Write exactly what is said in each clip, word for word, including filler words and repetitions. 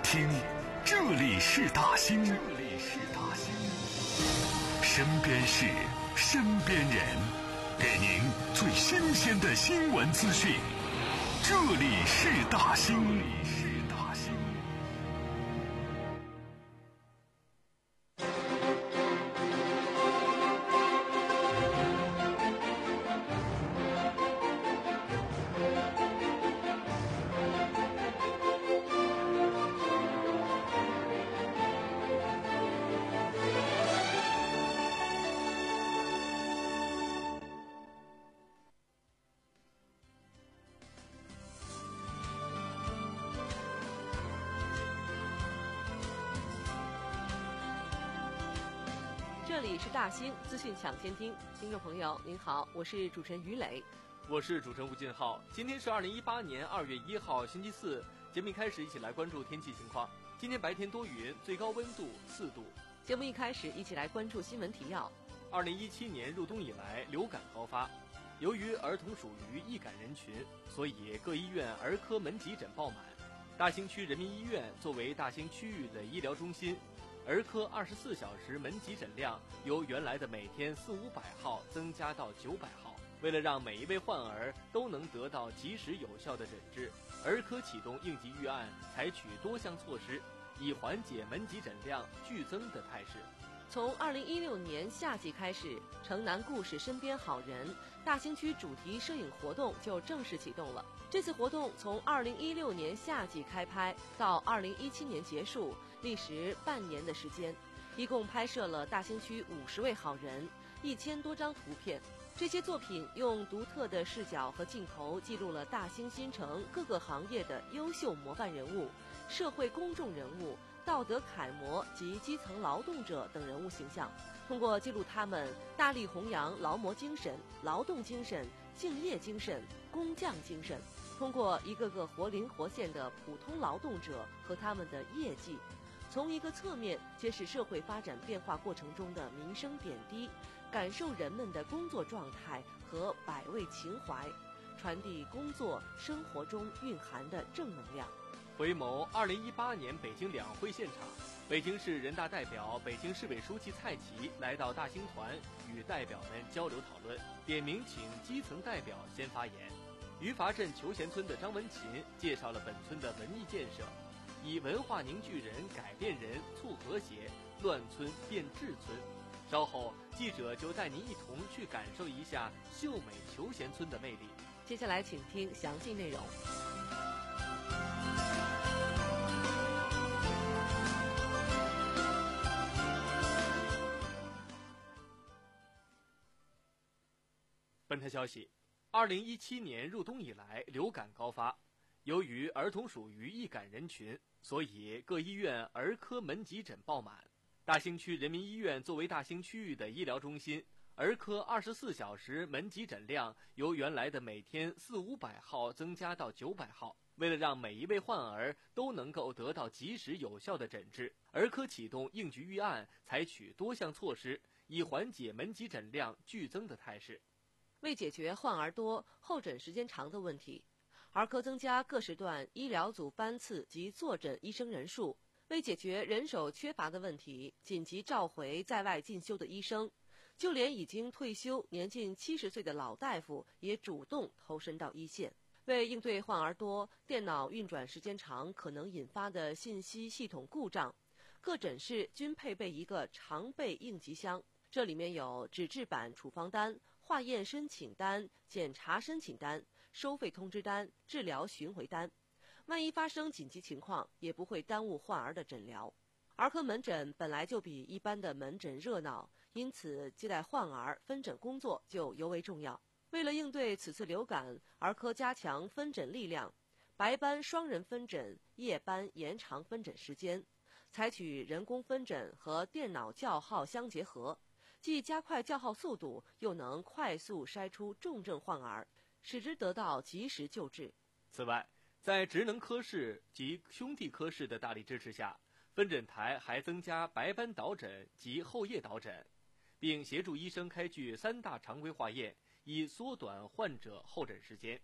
听，这里是大兴，这里是大兴，身边事，身边人，给您最新鲜的新闻资讯。这里是大兴，这里是大兴。 这里是大兴资讯抢先听，听众朋友您好，我是主持人于磊， 我是主持人吴俊浩。今天是二零一八年二月一号星期四，节目一开始一起来关注天气情况。今天白天多云，最高温度四度。 节目一开始一起来关注新闻提要。 二零一七年入冬以来流感高发，由于儿童属于易感人群，所以各医院儿科门急诊爆满。大兴区人民医院作为大兴区域的医疗中心，儿科二十四小时门急诊量由原来的每天四五百号增加到九百号。为了让每一位患儿都能得到及时有效的诊治，儿科启动应急预案，采取多项措施，以缓解门急诊量剧增的态势。 从二零一六年夏季开始，城南故事身边好人大兴区主题摄影活动就正式启动了。这次活动从二零一六年夏季开拍到二零一七年结束，历时半年的时间，一共拍摄了大兴区五十位好人，一千多张图片。这些作品用独特的视角和镜头记录了大兴新城各个行业的优秀模范人物、社会公众人物、道德楷模及基层劳动者等人物形象，通过记录他们大力弘扬劳模精神、劳动精神、敬业精神、工匠精神，通过一个个活灵活现的普通劳动者和他们的业绩，从一个侧面揭示社会发展变化过程中的民生点滴，感受人们的工作状态和百味情怀，传递工作生活中蕴含的正能量。 回眸二零一八年北京两会现场，北京市人大代表、北京市委书记蔡奇来到大兴团与代表们交流讨论，点名请基层代表先发言。余华镇求贤村的张文琴介绍了本村的文艺建设，以文化凝聚人、改变人、促和谐，乱村变治村。稍后记者就带您一同去感受一下秀美求贤村的魅力。 接下来请听详细内容。 本台消息，二零一七年入冬以来流感高发，由于儿童属于易感人群，所以各医院儿科门急诊爆满。大兴区人民医院作为大兴区域的医疗中心，儿科二十四小时门急诊量由原来的每天四五百号增加到九百号。为了让每一位患儿都能够得到及时有效的诊治，儿科启动应急预案，采取多项措施，以缓解门急诊量剧增的态势。 为解决患儿多、候诊时间长的问题，儿科增加各时段医疗组班次及坐诊医生人数。为解决人手缺乏的问题，紧急召回在外进修的医生，就连已经退休、年近七十岁的老大夫也主动投身到一线。为应对患儿多、电脑运转时间长可能引发的信息系统故障，各诊室均配备一个常备应急箱，这里面有纸质版处方单、化验申请单、检查申请单、收费通知单、治疗巡回单。万一发生紧急情况，也不会耽误患儿的诊疗。儿科门诊本来就比一般的门诊热闹，因此接待患儿分诊工作就尤为重要。为了应对此次流感，儿科加强分诊力量，白班双人分诊，夜班延长分诊时间，采取人工分诊和电脑叫号相结合，既加快叫号速度，又能快速筛出重症患儿，使之得到及时救治。 此外，在职能科室及兄弟科室的大力支持下，分诊台还增加白班导诊及后夜导诊，并协助医生开具三大常规化验，以缩短患者候诊时间。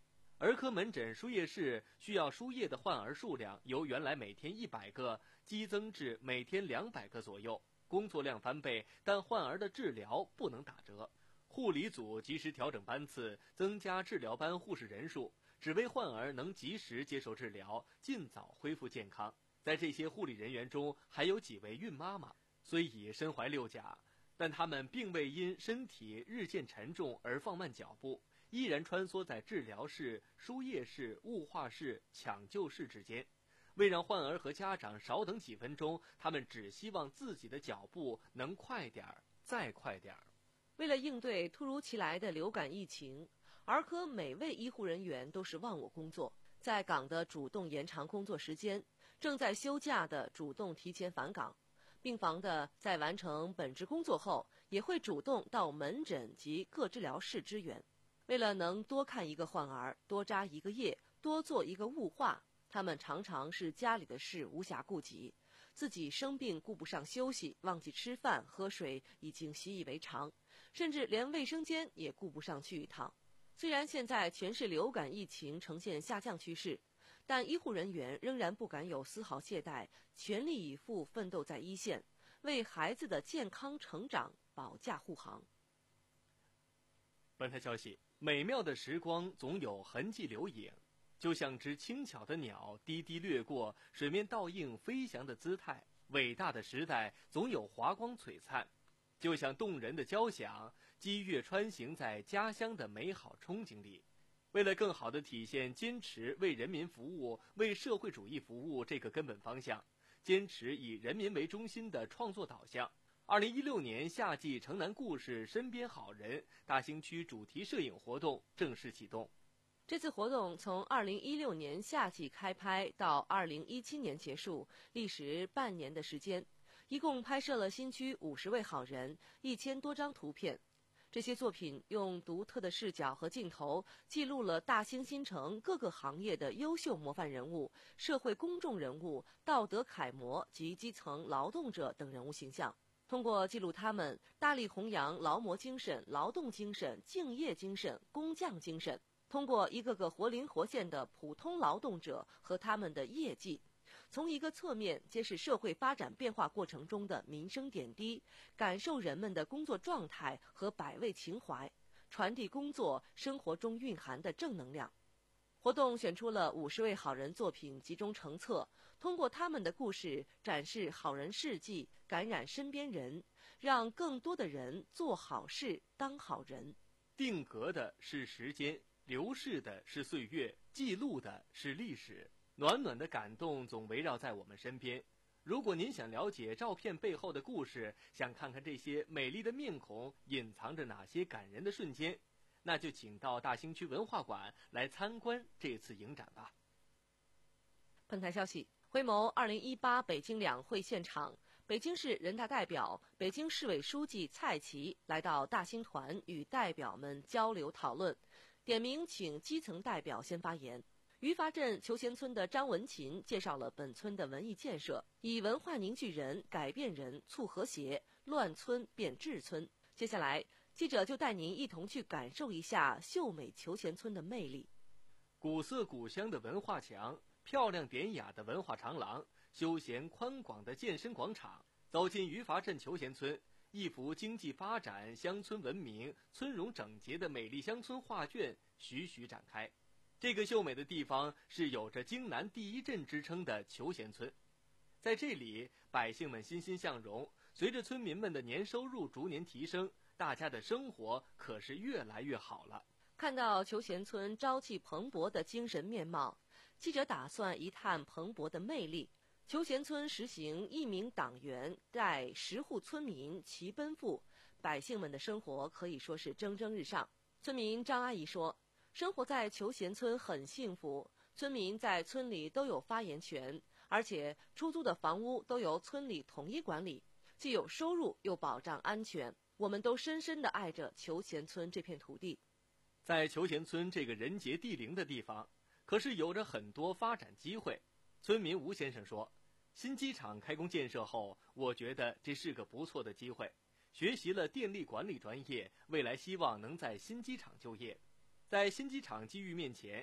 儿科门诊输液室需要输液的患儿数量由原来每天一百个激增至每天两百个左右，工作量翻倍，但患儿的治疗不能打折。护理组及时调整班次，增加治疗班护士人数，只为患儿能及时接受治疗，尽早恢复健康。在这些护理人员中，还有几位孕妈妈，虽已身怀六甲，但她们并未因身体日渐沉重而放慢脚步，依然穿梭在治疗室、输液室、雾化室、抢救室之间。为让患儿和家长少等几分钟，他们只希望自己的脚步能快点儿，再快点儿。 为了应对突如其来的流感疫情，儿科每位医护人员都是忘我工作，在岗的主动延长工作时间，正在休假的主动提前返岗，病房的在完成本职工作后，也会主动到门诊及各治疗室支援。为了能多看一个患儿，多扎一个液，多做一个雾化，他们常常是家里的事无暇顾及，自己生病顾不上休息，忘记吃饭喝水已经习以为常，甚至连卫生间也顾不上去一趟。虽然现在全市流感疫情呈现下降趋势，但医护人员仍然不敢有丝毫懈怠，全力以赴奋斗在一线，为孩子的健康成长保驾护航。 本台消息，美妙的时光总有痕迹留影，就像只轻巧的鸟低低掠过，水面倒映飞翔的姿态；伟大的时代总有华光璀璨，就像动人的交响，激越穿行在家乡的美好憧憬里。为了更好地体现坚持为人民服务、为社会主义服务这个根本方向，坚持以人民为中心的创作导向，二零一六年夏季城南故事身边好人大兴区主题摄影活动正式启动。 这次活动从二零一六年夏季开拍到二零一七年结束，历时半年的时间，一共拍摄了新区五十位好人，一千多张图片。这些作品用独特的视角和镜头，记录了大兴新城各个行业的优秀模范人物、社会公众人物、道德楷模及基层劳动者等人物形象。通过记录他们，大力弘扬劳模精神、劳动精神、敬业精神、工匠精神，通过一个个活灵活现的普通劳动者和他们的业绩，从一个侧面揭示社会发展变化过程中的民生点滴，感受人们的工作状态和百味情怀，传递工作生活中蕴含的正能量。活动选出了五十位好人作品集中成册，通过他们的故事展示好人事迹，感染身边人，让更多的人做好事当好人。 定格的是时间，流逝的是岁月，记录的是历史。暖暖的感动总围绕在我们身边。如果您想了解照片背后的故事，想看看这些美丽的面孔隐藏着哪些感人的瞬间，那就请到大兴区文化馆来参观这次影展吧。 本台消息，回眸二零一八北京两会现场，北京市人大代表、北京市委书记蔡奇来到大兴团与代表们交流讨论，点名请基层代表先发言。余发镇求贤村的张文琴介绍了本村的文艺建设，以文化凝聚人、改变人、促和谐，乱村变治村。接下来，记者就带您一同去感受一下秀美求贤村的魅力。 古色古香的文化墙，漂亮典雅的文化长廊，休闲宽广的健身广场。走进余发镇求贤村，一幅经济发展、乡村文明、村容整洁的美丽乡村画卷徐徐展开。这个秀美的地方是有着京南第一镇之称的求贤村，在这里，百姓们欣欣向荣，随着村民们的年收入逐年提升，大家的生活可是越来越好了。 看到求贤村朝气蓬勃的精神面貌，记者打算一探蓬勃的魅力。求贤村实行一名党员带十户村民齐奔赴，百姓们的生活可以说是蒸蒸日上。村民张阿姨说，生活在求贤村很幸福，村民在村里都有发言权，而且出租的房屋都由村里统一管理，既有收入又保障安全。我们都深深地爱着求贤村这片土地。 在求贤村这个人杰地灵的地方，可是有着很多发展机会。村民吴先生说，新机场开工建设后，我觉得这是个不错的机会，学习了电力管理专业，未来希望能在新机场就业。在新机场机遇面前，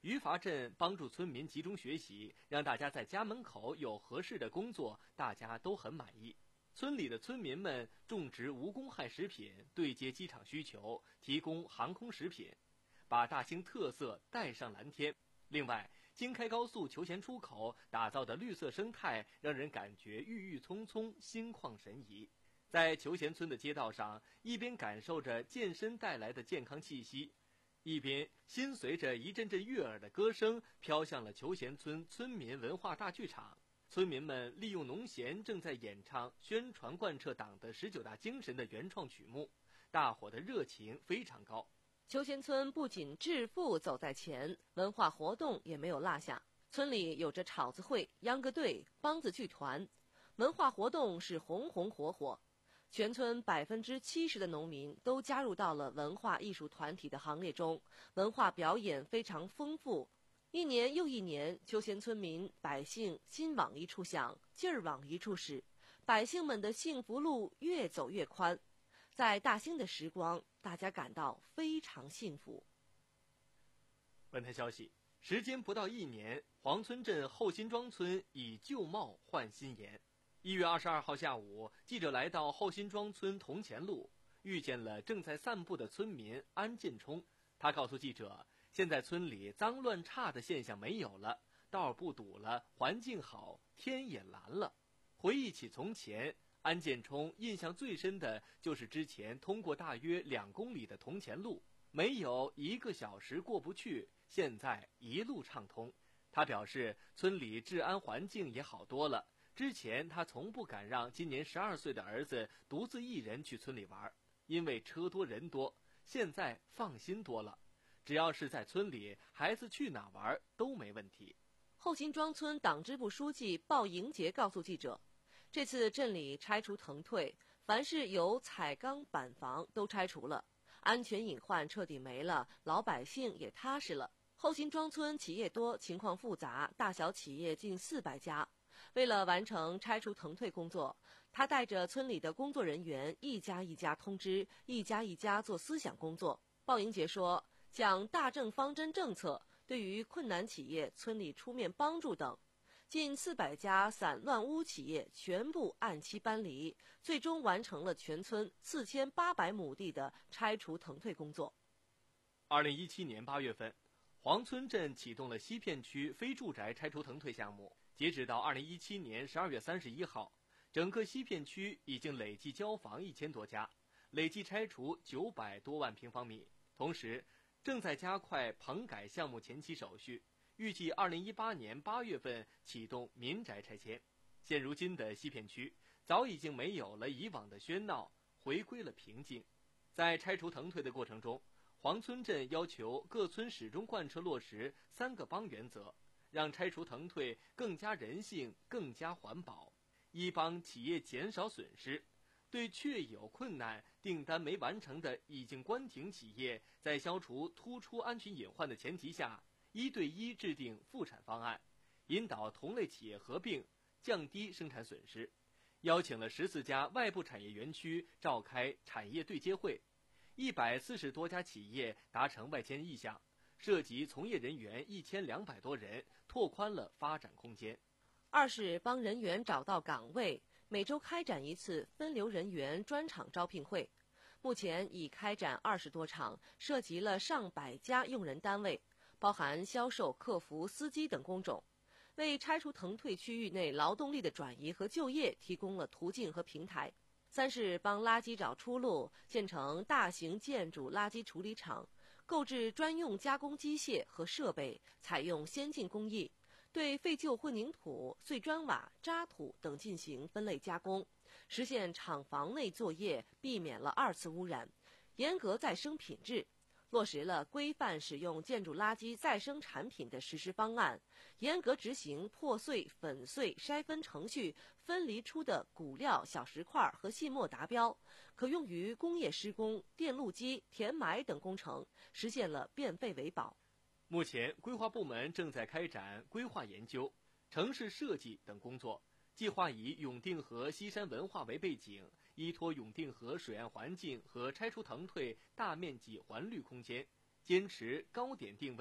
余阀镇帮助村民集中学习，让大家在家门口有合适的工作，大家都很满意。村里的村民们种植无公害食品，对接机场需求，提供航空食品，把大兴特色带上蓝天。另外，京开高速求贤出口打造的绿色生态，让人感觉郁郁葱葱，心旷神怡。在求贤村的街道上，一边感受着健身带来的健康气息，一边心随着一阵阵悦耳的歌声飘向了求贤村村民文化大剧场。村民们利用农闲正在演唱宣传贯彻党的十九大精神的原创曲目，大伙的热情非常高。 求贤村不仅致富走在前，文化活动也没有落下。村里有着草子会、秧歌队、梆子剧团，文化活动是红红火火。全村百分之七十的农民都加入到了文化艺术团体的行列中，文化表演非常丰富。一年又一年，求贤村民百姓心往一处想，劲儿往一处使，百姓们的幸福路越走越宽。在大兴的时光，大家感到非常幸福。 本台消息，时间不到一年，黄村镇后辛庄村以旧貌换新颜。一月二十二号下午，记者来到后辛庄村铜钱路，遇见了正在散步的村民安建冲。他告诉记者，现在村里脏乱差的现象没有了，道不堵了，环境好，天也蓝了。回忆起从前，安建冲印象最深的就是之前通过大约两公里的铜钱路，没有一个小时过不去，现在一路畅通。他表示，村里治安环境也好多了。之前他从不敢让今年十二岁的儿子独自一人去村里玩，因为车多人多。现在放心多了，只要是在村里，孩子去哪玩都没问题。 后辛庄村党支部书记鲍迎杰告诉记者，这次镇里拆除腾退，凡是有彩钢板房都拆除了，安全隐患彻底没了，老百姓也踏实了。后辛庄村企业多，情况复杂，大小企业近四百家。为了完成拆除腾退工作，他带着村里的工作人员一家一家通知，一家一家做思想工作。鲍迎杰说，讲大政方针政策，对于困难企业，村里出面帮助等。近四百家散乱屋企业全部按期搬离，最终完成了全村四千八百亩地的拆除腾退工作。 二零一七年八月份，黄村镇启动了西片区非住宅拆除腾退项目。截止到二零一七年十二月三十一号，整个西片区已经累计交房一千多家，累计拆除九百多万平方米。同时，正在加快棚改项目前期手续，预计二零一八年八月份启动民宅拆迁。现如今的西片区早已经没有了以往的喧闹，回归了平静。在拆除腾退的过程中，黄村镇要求各村始终贯彻落实三个帮原则，让拆除腾退更加人性、更加环保。一帮企业减少损失，对确有困难、订单没完成的已经关停企业，在消除突出安全隐患的前提下，一对一制定复产方案，引导同类企业合并，降低生产损失。邀请了十四家外部产业园区召开产业对接会，一百四十多家企业达成外迁意向，涉及从业人员一千两百多人，拓宽了发展空间。 二是帮人员找到岗位，每周开展一次分流人员专场招聘会。目前已开展二十多场，涉及了上百家用人单位，包含销售、客服、司机等工种，为拆除腾退区域内劳动力的转移和就业提供了途径和平台。三是帮垃圾找出路，建成大型建筑垃圾处理厂，购置专用加工机械和设备，采用先进工艺，对废旧混凝土、碎砖瓦、渣土等进行分类加工，实现厂房内作业避免了二次污染，严格再生品质，落实了规范使用建筑垃圾再生产品的实施方案，严格执行破碎、粉碎、筛分程序，分离出的骨料、小石块和细末达标，可用于工业施工、电路机、填埋等工程，实现了变废为宝。 目前，规划部门正在开展规划研究、城市设计等工作，计划以永定河西山文化为背景，依托永定河水岸环境和拆除腾退大面积环绿空间，坚持高点定位，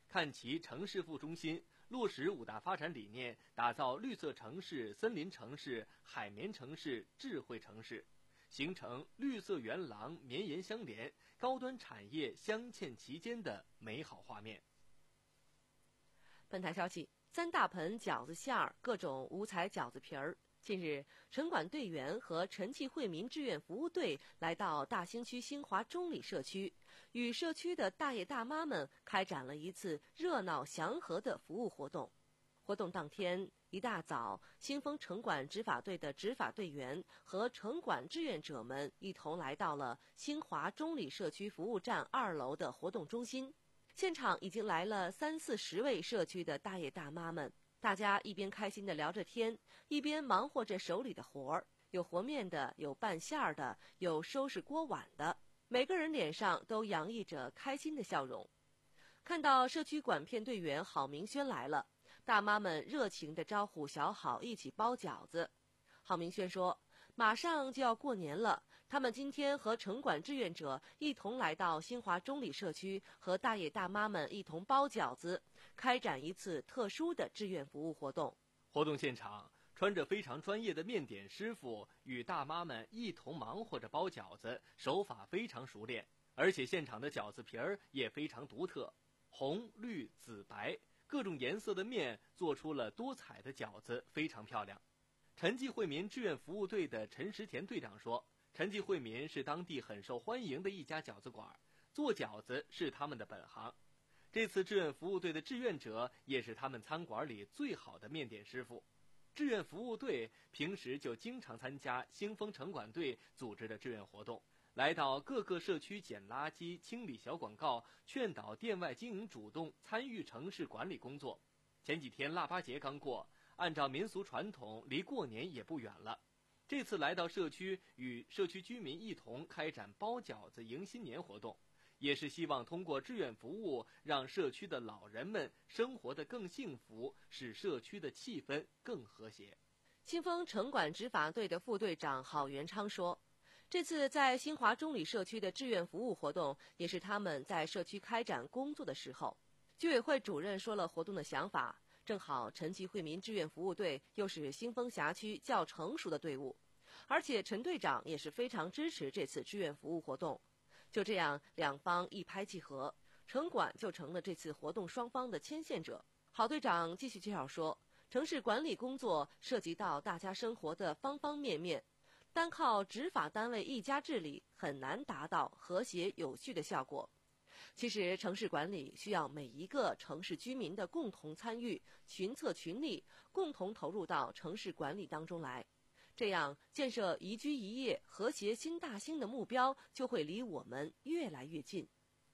看齐城市副中心，落实五大发展理念，打造绿色城市、森林城市、海绵城市、智慧城市，形成绿色园廊绵延相连、高端产业镶嵌其间的美好画面。 本台消息，三大盆饺子馅儿，各种五彩饺子皮儿。近日，城管队员和陈济惠民志愿服务队来到大兴区兴华中里社区，与社区的大爷大妈们开展了一次热闹祥和的服务活动。活动当天一大早，新丰城管执法队的执法队员和城管志愿者们一同来到了兴华中里社区服务站二楼的活动中心。现场已经来了三四十位社区的大爷大妈们，大家一边开心地聊着天，一边忙活着手里的活儿，有和面的，有拌馅儿的，有收拾锅碗的，每个人脸上都洋溢着开心的笑容。看到社区管片队员郝明轩来了，大妈们热情地招呼小郝一起包饺子。郝明轩说，马上就要过年了，他们今天和城管志愿者一同来到兴华中里社区，和大爷大妈们一同包饺子，开展一次特殊的志愿服务活动。 活动现场，穿着非常专业的面点师傅与大妈们一同忙活着包饺子，手法非常熟练，而且现场的饺子皮儿也非常独特，红、绿、紫、白各种颜色的面做出了多彩的饺子，非常漂亮。陈济惠民志愿服务队的陈石田队长说，陈济惠民是当地很受欢迎的一家饺子馆，做饺子是他们的本行。这次志愿服务队的志愿者也是他们餐馆里最好的面点师傅。志愿服务队平时就经常参加兴丰城管队组织的志愿活动，来到各个社区捡垃圾、清理小广告，劝导店外经营主动参与城市管理工作。前几天腊八节刚过，按照民俗传统，离过年也不远了。这次来到社区，与社区居民一同开展包饺子迎新年活动，也是希望通过志愿服务，让社区的老人们生活得更幸福，使社区的气氛更和谐。 兴丰城管执法队的副队长郝元昌说，这次在兴华中里社区的志愿服务活动，也是他们在社区开展工作的时候。居委会主任说了活动的想法，正好陈济惠民志愿服务队又是兴丰辖区较成熟的队伍，而且陈队长也是非常支持这次志愿服务活动。就这样，两方一拍即合，城管就成了这次活动双方的牵线者。郝队长继续介绍说，城市管理工作涉及到大家生活的方方面面，单靠执法单位一家治理很难达到和谐有序的效果。其实城市管理需要每一个城市居民的共同参与，群策群力，共同投入到城市管理当中来，这样建设宜居宜业和谐新大兴的目标就会离我们越来越近。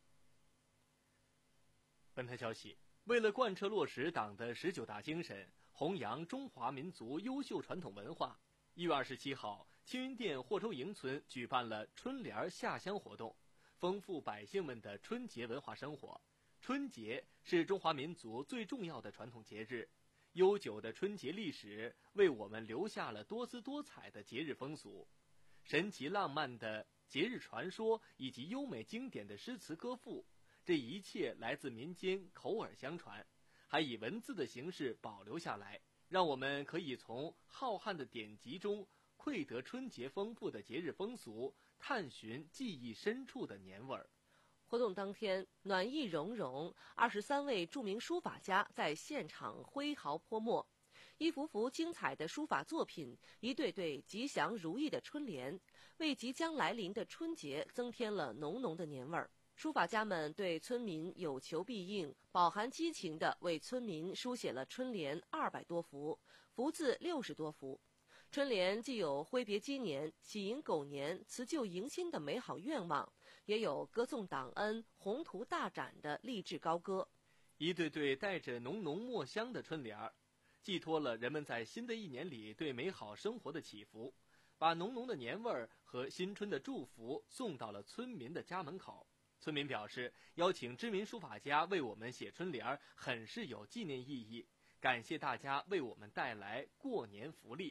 本台消息，为了贯彻落实党的十九大精神，弘扬中华民族优秀传统文化，一月二十七号，青云店霍州营村举办了春联下乡活动，丰富百姓们的春节文化生活。春节是中华民族最重要的传统节日，悠久的春节历史为我们留下了多姿多彩的节日风俗，神奇浪漫的节日传说以及优美经典的诗词歌赋，这一切来自民间口耳相传，还以文字的形式保留下来，让我们可以从浩瀚的典籍中窥得春节丰富的节日风俗，探寻记忆深处的年味儿。 活动当天，暖意融融，二十三位著名书法家在现场挥毫泼墨，一幅幅精彩的书法作品，一对对吉祥如意的春联，为即将来临的春节增添了浓浓的年味儿。书法家们对村民有求必应，饱含激情地为村民书写了春联二百多幅，福字六十多幅。春联既有挥别鸡年、喜迎狗年、辞旧迎新的美好愿望，也有歌颂党恩、宏图大展的励志高歌。 一对对带着浓浓墨香的春联儿，寄托了人们在新的一年里对美好生活的祈福，把浓浓的年味儿和新春的祝福送到了村民的家门口。村民表示，邀请知名书法家为我们写春联儿，很是有纪念意义，感谢大家为我们带来过年福利。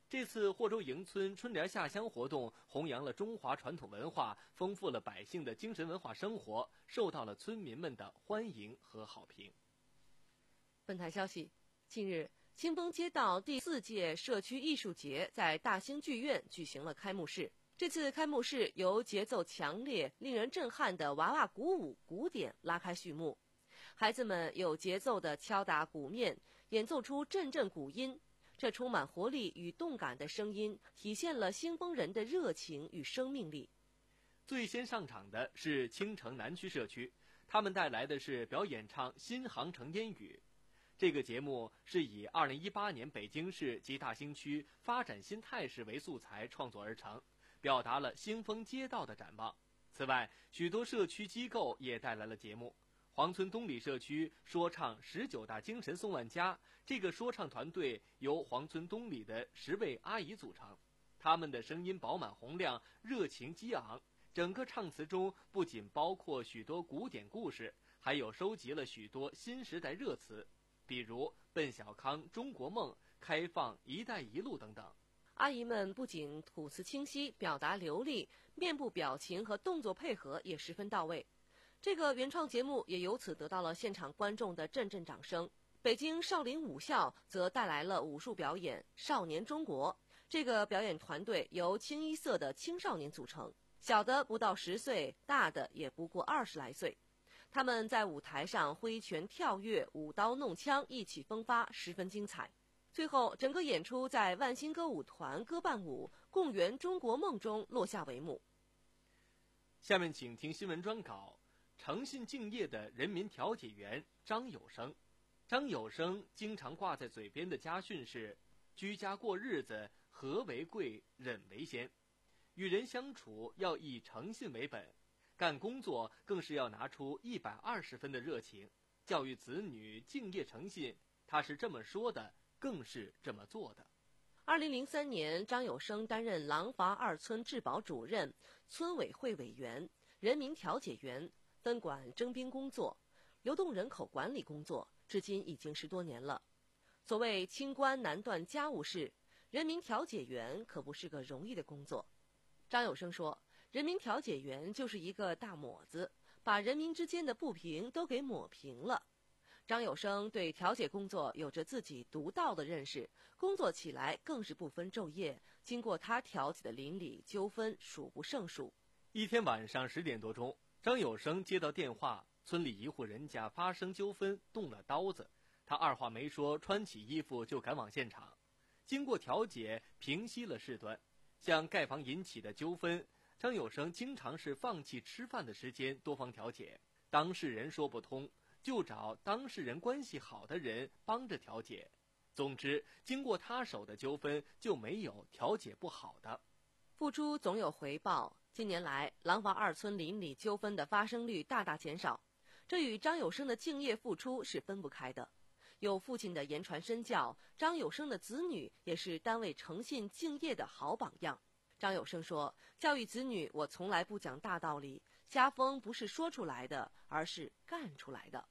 这次霍州迎村春联下乡活动弘扬了中华传统文化，丰富了百姓的精神文化生活，受到了村民们的欢迎和好评。 本台消息，近日清风街道第四届社区艺术节在大兴剧院举行了开幕式。这次开幕式由节奏强烈、令人震撼的娃娃鼓舞鼓点拉开序幕，孩子们有节奏地敲打鼓面，演奏出阵阵鼓音。这充满活力与动感的声音，体现了兴丰人的热情与生命力。 最先上场的是青城南区社区，他们带来的是表演唱《新航城烟雨》。这个节目是以二零一八年北京市及大兴区发展新态势为素材创作而成，表达了兴丰街道的展望。此外，许多社区机构也带来了节目。黄村东里社区说唱十九大精神颂万家，这个说唱团队由黄村东里的十位阿姨组成，他们的声音饱满洪亮，热情激昂。整个唱词中不仅包括许多古典故事，还有收集了许多新时代热词，比如奔小康、中国梦、开放、一带一路等等。 阿姨们不仅吐词清晰，表达流利，面部表情和动作配合也十分到位。这个原创节目也由此得到了现场观众的阵阵掌声。北京少林武校则带来了武术表演《少年中国》，这个表演团队由清一色的青少年组成，小的不到十岁，大的也不过二十来岁。他们在舞台上挥拳跳跃，舞刀弄枪，意气风发，十分精彩。最后，整个演出在万兴歌舞团歌伴舞《共圆中国梦》中落下帷幕。 下面请听新闻专稿。诚信敬业的人民调解员张有生。张有生经常挂在嘴边的家训是：居家过日子，和为贵，忍为先。与人相处要以诚信为本，干工作更是要拿出一百二十分的热情。教育子女敬业诚信，他是这么说的，更是这么做的。 二零零三年，张有生担任廊坊二村治保主任、村委会委员、人民调解员，分管征兵工作、流动人口管理工作，至今已经十多年了。所谓清官难断家务事，人民调解员可不是个容易的工作。张有生说，人民调解员就是一个大抹子，把人民之间的不平都给抹平了。张有生对调解工作有着自己独到的认识，工作起来更是不分昼夜，经过他调解的邻里纠纷数不胜数。 一天晚上十点多钟，张有生接到电话，村里一户人家发生纠纷，动了刀子。他二话没说，穿起衣服就赶往现场。经过调解，平息了事端。像盖房引起的纠纷，张有生经常是放弃吃饭的时间多方调解。当事人说不通，就找当事人关系好的人帮着调解。总之，经过他手的纠纷就没有调解不好的。 付出总有回报。近年来，廊坊二村邻里纠纷的发生率大大减少，这与张有生的敬业付出是分不开的。有父亲的言传身教，张有生的子女也是单位诚信敬业的好榜样。张有生说，教育子女，我从来不讲大道理，家风不是说出来的，而是干出来的。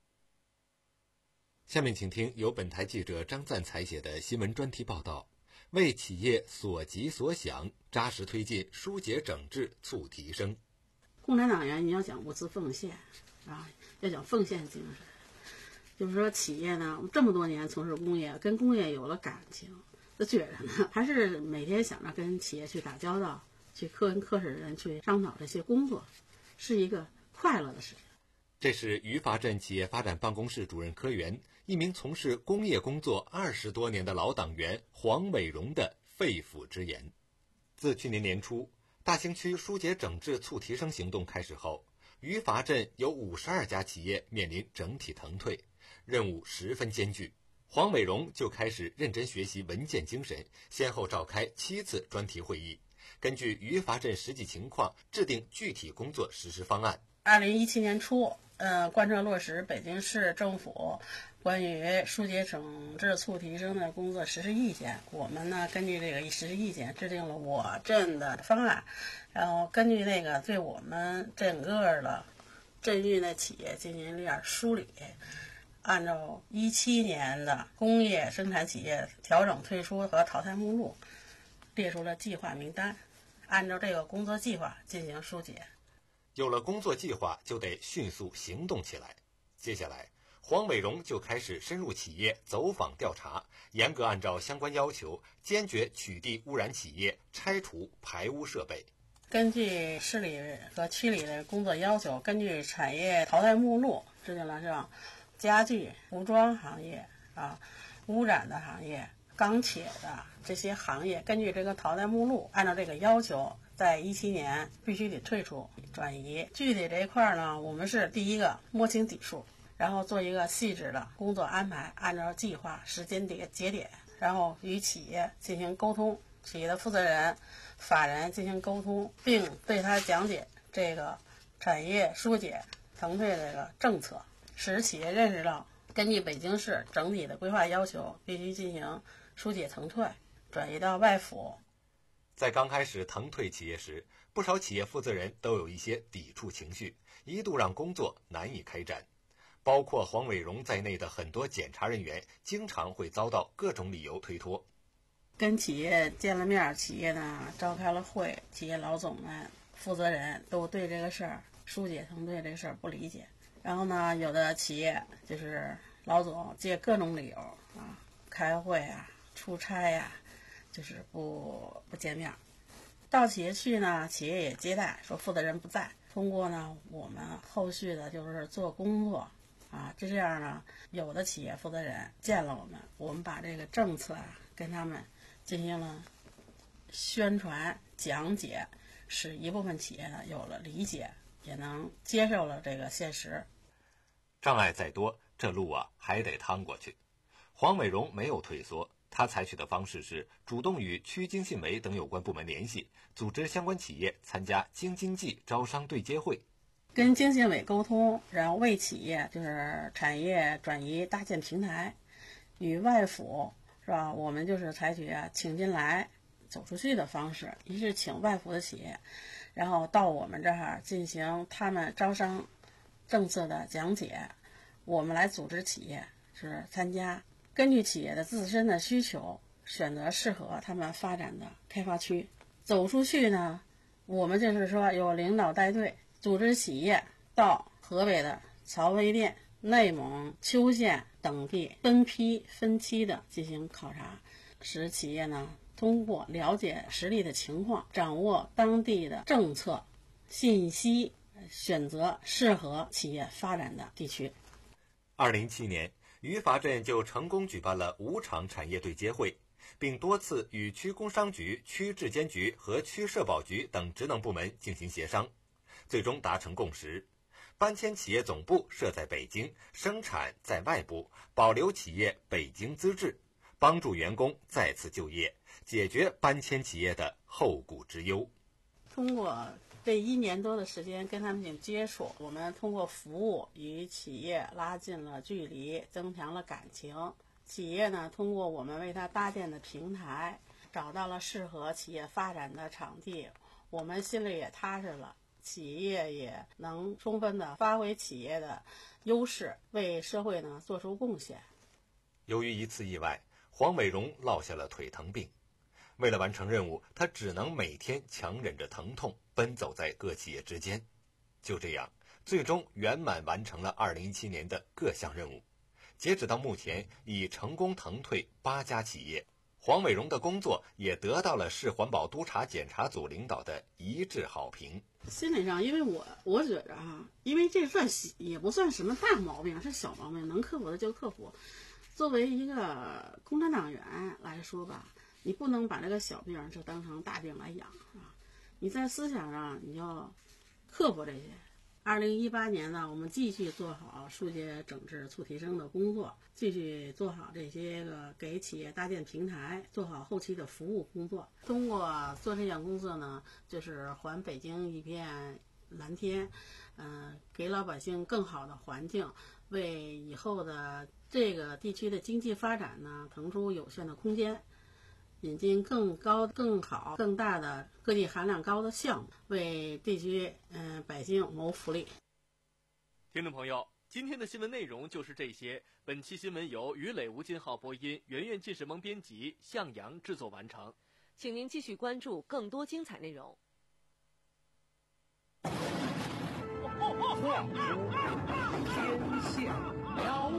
下面请听由本台记者张赞采写的新闻专题报道，为企业所急所想，扎实推进疏解整治促提升。 共产党员你要讲无私奉献啊，要讲奉献精神，就是说企业呢这么多年从事工业，跟工业有了感情，就觉得呢还是每天想着跟企业去打交道，去跟科室人去商讨这些工作，是一个快乐的事情。 这是于发镇企业发展办公室主任科员，一名从事工业工作二十多年的老党员黄伟荣的肺腑之言。自去年年初，大兴区疏解整治促提升行动开始后，于发镇有五十二家企业面临整体腾退，任务十分艰巨。黄伟荣就开始认真学习文件精神，先后召开七次专题会议，根据于发镇实际情况制定具体工作实施方案。 二零一七年初，呃，贯彻落实北京市政府关于疏解整治促提升的工作实施意见，我们呢根据这个实施意见制定了我镇的方案，然后根据那个对我们整个的镇域的企业进行一点梳理， 按照一七年的工业生产企业调整退出和淘汰目录，列出了计划名单，按照这个工作计划进行疏解。 有了工作计划，就得迅速行动起来。接下来，黄伟荣就开始深入企业走访调查，严格按照相关要求，坚决取缔污染企业，拆除排污设备。 根据市里和区里的工作要求，根据产业淘汰目录制定了像家具、服装行业啊、污染的行业、钢铁的这些行业，根据这个淘汰目录，按照这个要求，在一七年必须得退出转移。具体这一块呢，我们是第一个摸清底数，然后做一个细致的工作安排，按照计划时间点节点，然后与企业进行沟通，企业的负责人、法人进行沟通，并对他讲解这个产业疏解腾退这个政策，使企业认识到根据北京市整体的规划要求，必须进行疏解腾退，转移到外府。 在刚开始腾退企业时，不少企业负责人都有一些抵触情绪，一度让工作难以开展。包括黄伟荣在内的很多检查人员经常会遭到各种理由推脱。 跟企业见了面，企业呢召开了会，企业老总们、负责人都对这个事儿疏解腾退这个事儿不理解。然后呢，有的企业就是老总借各种理由啊，开会啊、出差呀、啊，就是不不见面。到企业去呢，企业也接待，说负责人不在。通过呢，我们后续的就是做工作啊，就这样呢，有的企业负责人见了我们，我们把这个政策啊跟他们进行了宣传讲解，使一部分企业呢有了理解，也能接受了这个现实。 障碍再多，这路啊还得趟过去。黄伟荣没有退缩，他采取的方式是主动与区经信委等有关部门联系，组织相关企业参加京津冀招商对接会， 跟经信委沟通，然后为企业就是产业转移搭建平台，与外府是吧？我们就是采取啊请进来走出去的方式，一是请外府的企业，然后到我们这儿进行他们招商政策的讲解，我们来组织企业是参加，根据企业的自身的需求，选择适合他们发展的开发区。走出去呢，我们就是说有领导带队，组织企业到河北的曹妃甸、内蒙邱县等地分批分期的进行考察，使企业呢通过了解实地的情况，掌握当地的政策信息，选择适合企业发展的地区。 二零一七年，于法镇就成功举办了五场产业对接会，并多次与区工商局、区质监局和区社保局等职能部门进行协商，最终达成共识，搬迁企业总部设在北京，生产在外部，保留企业北京资质，帮助员工再次就业，解决搬迁企业的后顾之忧。 通过这一年多的时间跟他们进行接触，我们通过服务与企业拉近了距离，增强了感情。企业呢，通过我们为他搭建的平台，找到了适合企业发展的场地，我们心里也踏实了，企业也能充分的发挥企业的优势，为社会呢做出贡献。 由于一次意外，黄伟荣落下了腿疼病。为了完成任务，他只能每天强忍着疼痛奔走在各企业之间。就这样，最终圆满完成了二零一七年的各项任务。截止到目前，已成功腾退八家企业。黄伟荣的工作也得到了市环保督察检查组领导的一致好评。 心理上，因为我我觉着哈，因为这算也不算什么大毛病，是小毛病，能克服的就克服。作为一个共产党员来说吧，你不能把这个小病就当成大病来养啊！你在思想上你要克服这些。二零一八年呢，我们继续做好疏解整治促提升的工作，继续做好这些个给企业搭建平台，做好后期的服务工作。通过做这项工作呢，就是还北京一片蓝天，嗯、呃，给老百姓更好的环境，为以后的这个地区的经济发展呢腾出有限的空间。引进更高、更好、更大的科技含量高的项目，为地区嗯、呃、百姓谋福利。 听众朋友， 今天的新闻内容就是这些。本期新闻由于磊、吴金浩播音，圆圆纪实萌编辑，向阳制作完成。 请您继续关注更多精彩内容。 天下